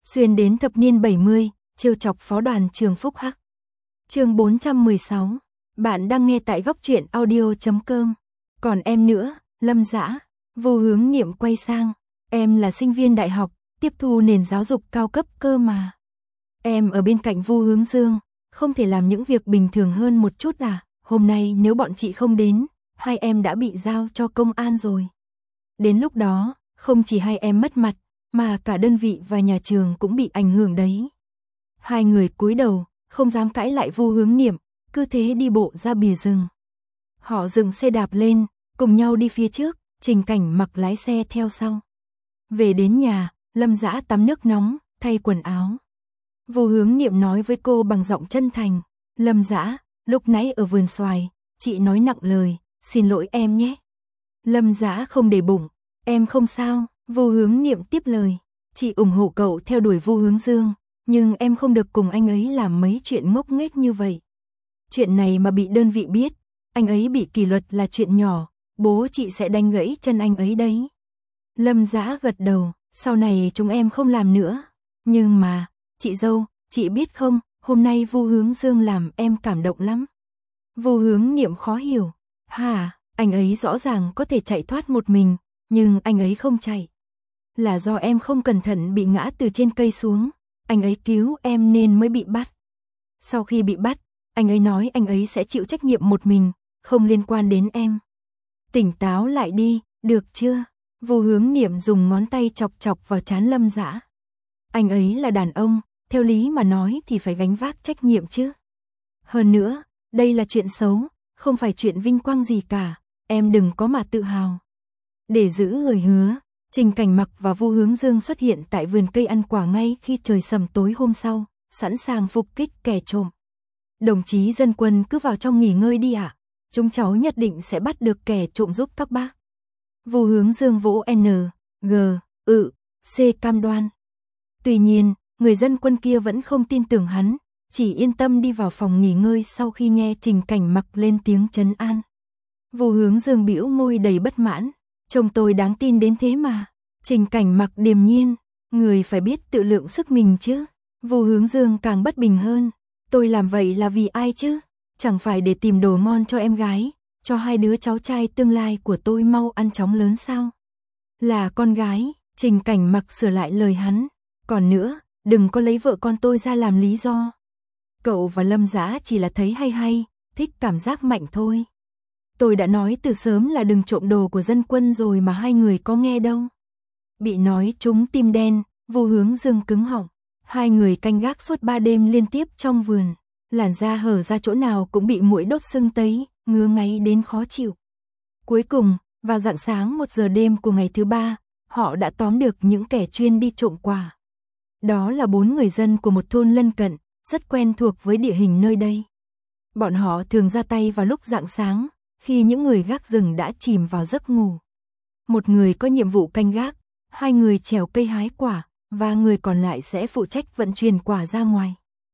xuyên đến thập niên 70, trêu chọc phó đoàn trường Phúc Hắc. Chương 416. Bạn đang nghe tại góc truyện audio.com. Còn em nữa, Lâm Dã. Vô Hướng Niệm quay sang. Em là sinh viên đại học, tiếp thu nền giáo dục cao cấp cơ mà. Em ở bên cạnh Vô Hướng Dương, không thể làm những việc bình thường hơn một chút à? Hôm nay nếu bọn chị không đến, hai em đã bị giao cho công an rồi. Đến lúc đó, không chỉ hai em mất mặt, mà cả đơn vị và nhà trường cũng bị ảnh hưởng đấy. Hai người cúi đầu, không dám cãi lại Vô Hướng Niệm, cứ thế đi bộ ra bìa rừng. Họ dừng xe đạp lên, cùng nhau đi phía trước, Trình Cảnh Mặc lái xe theo sau. Về đến nhà, Lâm Dã tắm nước nóng, thay quần áo. Vô Hướng Niệm nói với cô bằng giọng chân thành, Lâm Dã, lúc nãy ở vườn xoài, chị nói nặng lời, xin lỗi em nhé. Lâm Dã không để bụng, em không sao. Vô Hướng Niệm tiếp lời, chị ủng hộ cậu theo đuổi Vô Hướng Dương, nhưng em không được cùng anh ấy làm mấy chuyện ngốc nghếch như vậy. Chuyện này mà bị đơn vị biết, anh ấy bị kỷ luật là chuyện nhỏ, bố chị sẽ đánh gãy chân anh ấy đấy. Lâm Dã gật đầu, sau này chúng em không làm nữa. Nhưng mà, chị dâu, chị biết không, hôm nay Vô Hướng Dương làm em cảm động lắm. Vô Hướng Niệm khó hiểu, hả, anh ấy rõ ràng có thể chạy thoát một mình, nhưng anh ấy không chạy. Là do em không cẩn thận bị ngã từ trên cây xuống, anh ấy cứu em nên mới bị bắt. Sau khi bị bắt, anh ấy nói anh ấy sẽ chịu trách nhiệm một mình, không liên quan đến em. Tỉnh táo lại đi, được chưa? Vô Hướng Niệm dùng ngón tay chọc chọc vào trán Lâm Dã. Anh ấy là đàn ông, theo lý mà nói thì phải gánh vác trách nhiệm chứ. Hơn nữa, đây là chuyện xấu, không phải chuyện vinh quang gì cả, em đừng có mà tự hào. Để giữ lời hứa, Trình Cảnh Mặc và Vô Hướng Dương xuất hiện tại vườn cây ăn quả ngay khi trời sầm tối hôm sau, sẵn sàng phục kích kẻ trộm. Đồng chí dân quân cứ vào trong nghỉ ngơi đi ạ, chúng cháu nhất định sẽ bắt được kẻ trộm giúp các bác. Vô Hướng Dương vỗ N, G, C cam đoan. Tuy nhiên, người dân quân kia vẫn không tin tưởng hắn, chỉ yên tâm đi vào phòng nghỉ ngơi sau khi nghe Trình Cảnh Mặc lên tiếng trấn an. Vô Hướng Dương bĩu môi đầy bất mãn, chồng tôi đáng tin đến thế mà. Trình Cảnh Mặc điềm nhiên, người phải biết tự lượng sức mình chứ. Vô Hướng Dương càng bất bình hơn, tôi làm vậy là vì ai chứ? Chẳng phải để tìm đồ ngon cho em gái, cho hai đứa cháu trai tương lai của tôi mau ăn chóng lớn sao? Là con gái, Trình Cảnh Mặc sửa lại lời hắn. Còn nữa, đừng có lấy vợ con tôi ra làm lý do. Cậu và Lâm Dã chỉ là thấy hay, thích cảm giác mạnh thôi. Tôi đã nói từ sớm là đừng trộm đồ của dân quân rồi mà hai người có nghe đâu. Bị nói trúng tim đen, Vô Hướng Dương cứng họng. Hai người canh gác suốt 3 đêm liên tiếp trong vườn. Làn da hở ra chỗ nào cũng bị muỗi đốt sưng tấy, ngứa ngáy đến khó chịu. Cuối cùng, vào rạng sáng 1 giờ đêm của ngày thứ 3, họ đã tóm được những kẻ chuyên đi trộm quả. Đó là 4 người dân của một thôn lân cận, rất quen thuộc với địa hình nơi đây. Bọn họ thường ra tay vào lúc rạng sáng, khi những người gác rừng đã chìm vào giấc ngủ. Một người có nhiệm vụ canh gác, 2 người trèo cây hái quả, và người còn lại sẽ phụ trách vận chuyển quả ra ngoài.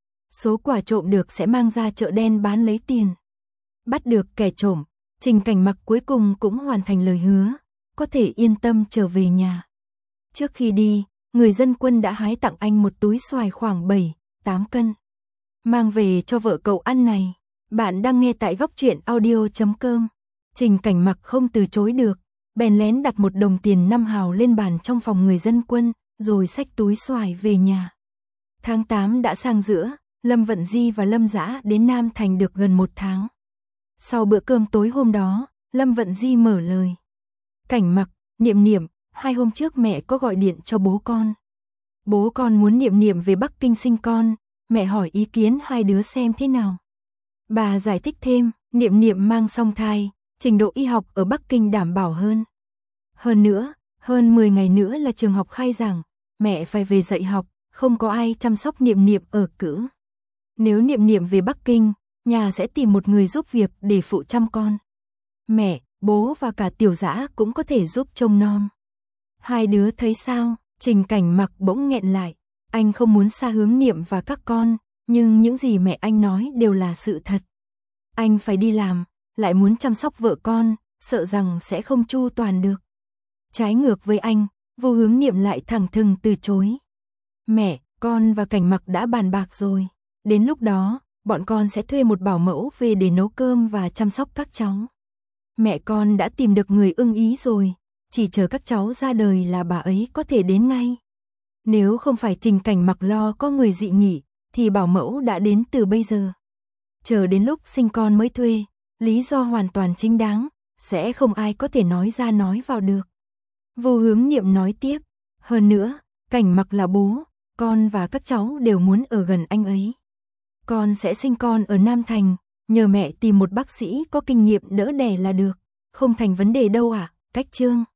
Số quả trộm được sẽ mang ra chợ đen bán lấy tiền. Bắt được kẻ trộm, Trình Cảnh Mặc cuối cùng cũng hoàn thành lời hứa, có thể yên tâm trở về nhà. Trước khi đi, người dân quân đã hái tặng anh một túi xoài khoảng 7-8 cân. Mang về cho vợ cậu ăn này. Bạn đang nghe tại góc truyện audio.com. Trình Cảnh Mặc không từ chối được, bèn lén đặt 1 đồng tiền 5 hào lên bàn trong phòng người dân quân, rồi xách túi xoài về nhà. Tháng 8 đã sang giữa, Lâm Vận Di và Lâm Dã đến Nam Thành được gần 1 tháng. Sau bữa cơm tối hôm đó, Lâm Vận Di mở lời. Cảnh Mặc, Niệm Niệm, 2 hôm trước mẹ có gọi điện cho bố con. Bố con muốn Niệm Niệm về Bắc Kinh sinh con, mẹ hỏi ý kiến hai đứa xem thế nào. Bà giải thích thêm, Niệm Niệm mang song thai, trình độ y học ở Bắc Kinh đảm bảo hơn. Hơn nữa, hơn 10 ngày nữa là trường học khai giảng, mẹ phải về dạy học, không có ai chăm sóc Niệm Niệm ở cữ. Nếu Niệm Niệm về Bắc Kinh, nhà sẽ tìm một người giúp việc để phụ chăm con. Mẹ, bố và cả Tiểu Dã cũng có thể giúp trông nom. Hai đứa thấy sao? Trình Cảnh Mặc bỗng nghẹn lại, anh không muốn xa hướng Niệm và các con, nhưng những gì mẹ anh nói đều là sự thật. Anh phải đi làm, lại muốn chăm sóc vợ con, sợ rằng sẽ không chu toàn được. Trái ngược với anh, Vô Hướng Niệm lại thẳng thừng từ chối. Mẹ, con và Cảnh Mặc đã bàn bạc rồi. Đến lúc đó, bọn con sẽ thuê một bảo mẫu về để nấu cơm và chăm sóc các cháu. Mẹ con đã tìm được người ưng ý rồi, chỉ chờ các cháu ra đời là bà ấy có thể đến ngay. Nếu không phải Trình Cảnh Mặc lo có người dị nghị, thì bảo mẫu đã đến từ bây giờ. Chờ đến lúc sinh con mới thuê, lý do hoàn toàn chính đáng, sẽ không ai có thể nói ra nói vào được. Vô Hướng Nhiệm nói tiếp, hơn nữa, Cảnh Mặc là bố, con và các cháu đều muốn ở gần anh ấy. Con sẽ sinh con ở Nam Thành, nhờ mẹ tìm một bác sĩ có kinh nghiệm đỡ đẻ là được, không thành vấn đề đâu ạ, Cách Trương.